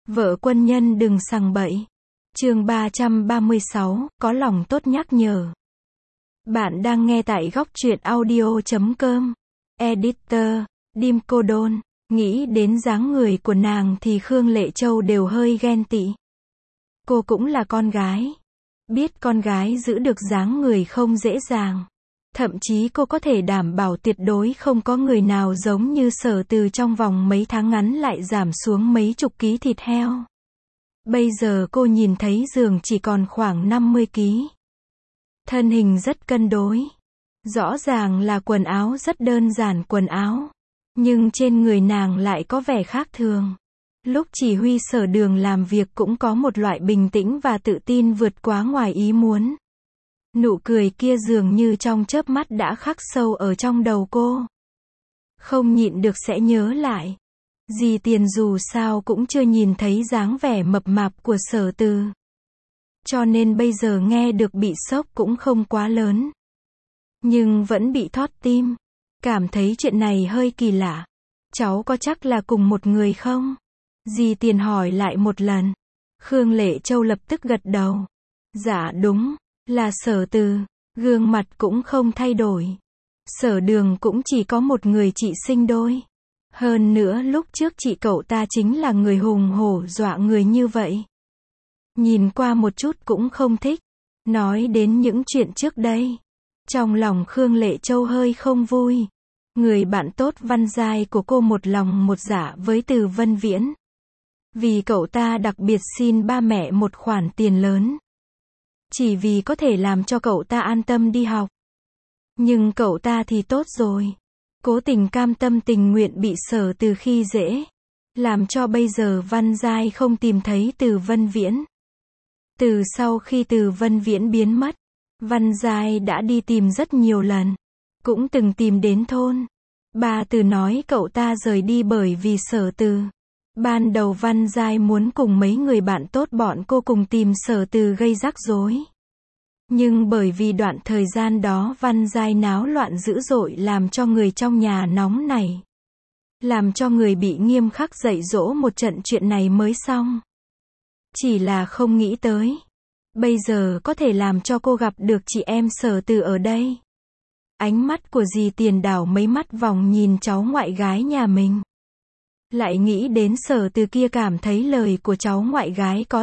Vợ quân nhân đừng sằng bậy. Chương 336, có lòng tốt nhắc nhở. Bạn đang nghe tại góc truyện audio.com. Editor, Dim Cô Đôn. Nghĩ đến dáng người của nàng thì Khương Lệ Châu đều hơi ghen tị. Cô cũng là con gái. Biết con gái giữ được dáng người không dễ dàng. Thậm chí cô có thể đảm bảo tuyệt đối không có người nào giống như Sở Từ trong vòng mấy tháng ngắn lại giảm xuống mấy chục ký thịt heo. Bây giờ cô nhìn thấy giường chỉ còn khoảng 50 ký. Thân hình rất cân đối. Rõ ràng là quần áo rất đơn giản quần áo. Nhưng trên người nàng lại có vẻ khác thường. Lúc chỉ huy Sở Đường làm việc cũng có một loại bình tĩnh và tự tin vượt quá ngoài ý muốn. Nụ cười kia dường như trong chớp mắt đã khắc sâu ở trong đầu cô. Không nhịn được sẽ nhớ lại. Dì Tiền dù sao cũng chưa nhìn thấy dáng vẻ mập mạp của Sở Từ. Cho nên bây giờ nghe được bị sốc cũng không quá lớn. Nhưng vẫn bị thót tim. Cảm thấy chuyện này hơi kỳ lạ. Cháu có chắc là cùng một người không? Dì Tiền hỏi lại một lần. Khương Lệ Châu lập tức gật đầu. Dạ đúng, là Sở Từ. Gương mặt cũng không thay đổi. Sở Đường cũng chỉ có một người chị sinh đôi. Hơn nữa lúc trước chị cậu ta chính là người hùng hổ dọa người như vậy. Nhìn qua một chút cũng không thích. Nói đến những chuyện trước đây. Trong lòng Khương Lệ Châu hơi không vui. Người bạn tốt Văn Giai của cô một lòng một dạ với Từ Vân Viễn. Vì cậu ta đặc biệt xin ba mẹ một khoản tiền lớn. Chỉ vì có thể làm cho cậu ta an tâm đi học. Nhưng cậu ta thì tốt rồi. Cố tình cam tâm tình nguyện bị Sở Từ khi dễ. Làm cho bây giờ Văn Giai không tìm thấy Từ Vân Viễn. Từ sau khi Từ Vân Viễn biến mất, Văn Giai đã đi tìm rất nhiều lần. Cũng từng tìm đến thôn. Bà Từ nói cậu ta rời đi bởi vì Sở Từ. Ban đầu Văn Giai muốn cùng mấy người bạn tốt bọn cô cùng tìm Sở Từ gây rắc rối. Nhưng bởi vì đoạn thời gian đó Văn Giai náo loạn dữ dội làm cho người trong nhà nóng nảy. Làm cho người bị nghiêm khắc dạy dỗ một trận chuyện này mới xong. Chỉ là không nghĩ tới. Bây giờ có thể làm cho cô gặp được chị em Sở Từ ở đây. Ánh mắt của dì Tiền đảo mấy mắt vòng nhìn cháu ngoại gái nhà mình. Lại nghĩ đến Sở Từ kia cảm thấy lời của cháu ngoại gái có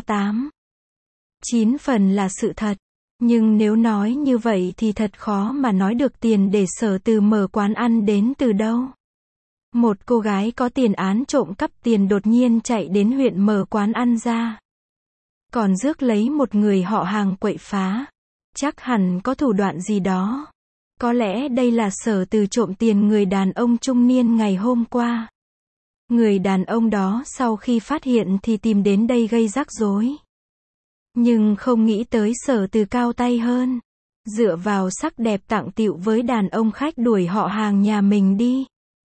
9 phần là sự thật. Nhưng nếu nói như vậy thì thật khó mà nói được tiền để Sở Từ mở quán ăn đến từ đâu. Một cô gái có tiền án trộm cắp tiền đột nhiên chạy đến huyện mở quán ăn ra. Còn rước lấy một người họ hàng quậy phá. Chắc hẳn có thủ đoạn gì đó. Có lẽ đây là Sở Từ trộm tiền người đàn ông trung niên ngày hôm qua. Người đàn ông đó sau khi phát hiện thì tìm đến đây gây rắc rối. Nhưng không nghĩ tới Sở Từ cao tay hơn. Dựa vào sắc đẹp tặng tịu với đàn ông khách đuổi họ hàng nhà mình đi.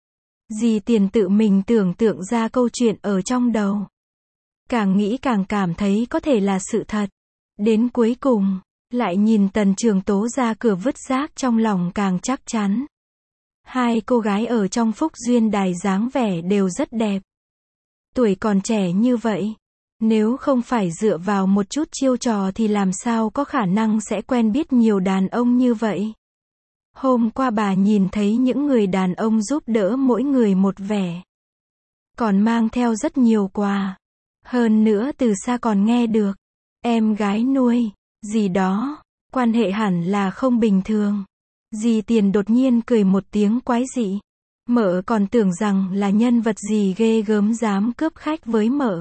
Dì Tiền tự mình tưởng tượng ra câu chuyện ở trong đầu. Càng nghĩ càng cảm thấy có thể là sự thật. Đến cuối cùng, lại nhìn Tần Trường Tố ra cửa vứt rác trong lòng càng chắc chắn. Hai cô gái ở trong Phúc Duyên Đài dáng vẻ đều rất đẹp. Tuổi còn trẻ như vậy. Nếu không phải dựa vào một chút chiêu trò thì làm sao có khả năng sẽ quen biết nhiều đàn ông như vậy. Hôm qua bà nhìn thấy những người đàn ông giúp đỡ mỗi người một vẻ. Còn mang theo rất nhiều quà. Hơn nữa từ xa còn nghe được. Em gái nuôi, gì đó. Quan hệ hẳn là không bình thường. Dì Tiền đột nhiên cười một tiếng quái dị. Mợ còn tưởng rằng là nhân vật gì ghê gớm dám cướp khách với mợ.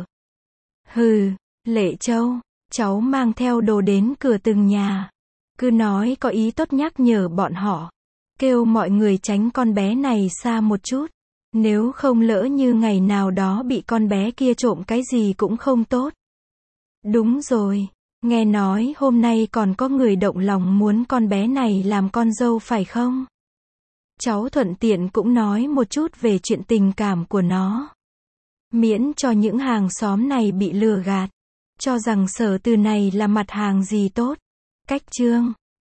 Hừ, Lệ Châu, cháu mang theo đồ đến cửa từng nhà. Cứ nói có ý tốt nhắc nhở bọn họ. Kêu mọi người tránh con bé này xa một chút. Nếu không lỡ như ngày nào đó bị con bé kia trộm cái gì cũng không tốt. Đúng rồi, nghe nói hôm nay còn có người động lòng muốn con bé này làm con dâu phải không? Cháu thuận tiện cũng nói một chút về chuyện tình cảm của nó. Miễn cho những hàng xóm này bị lừa gạt. Cho rằng Sở Từ này là mặt hàng gì tốt. Cách chương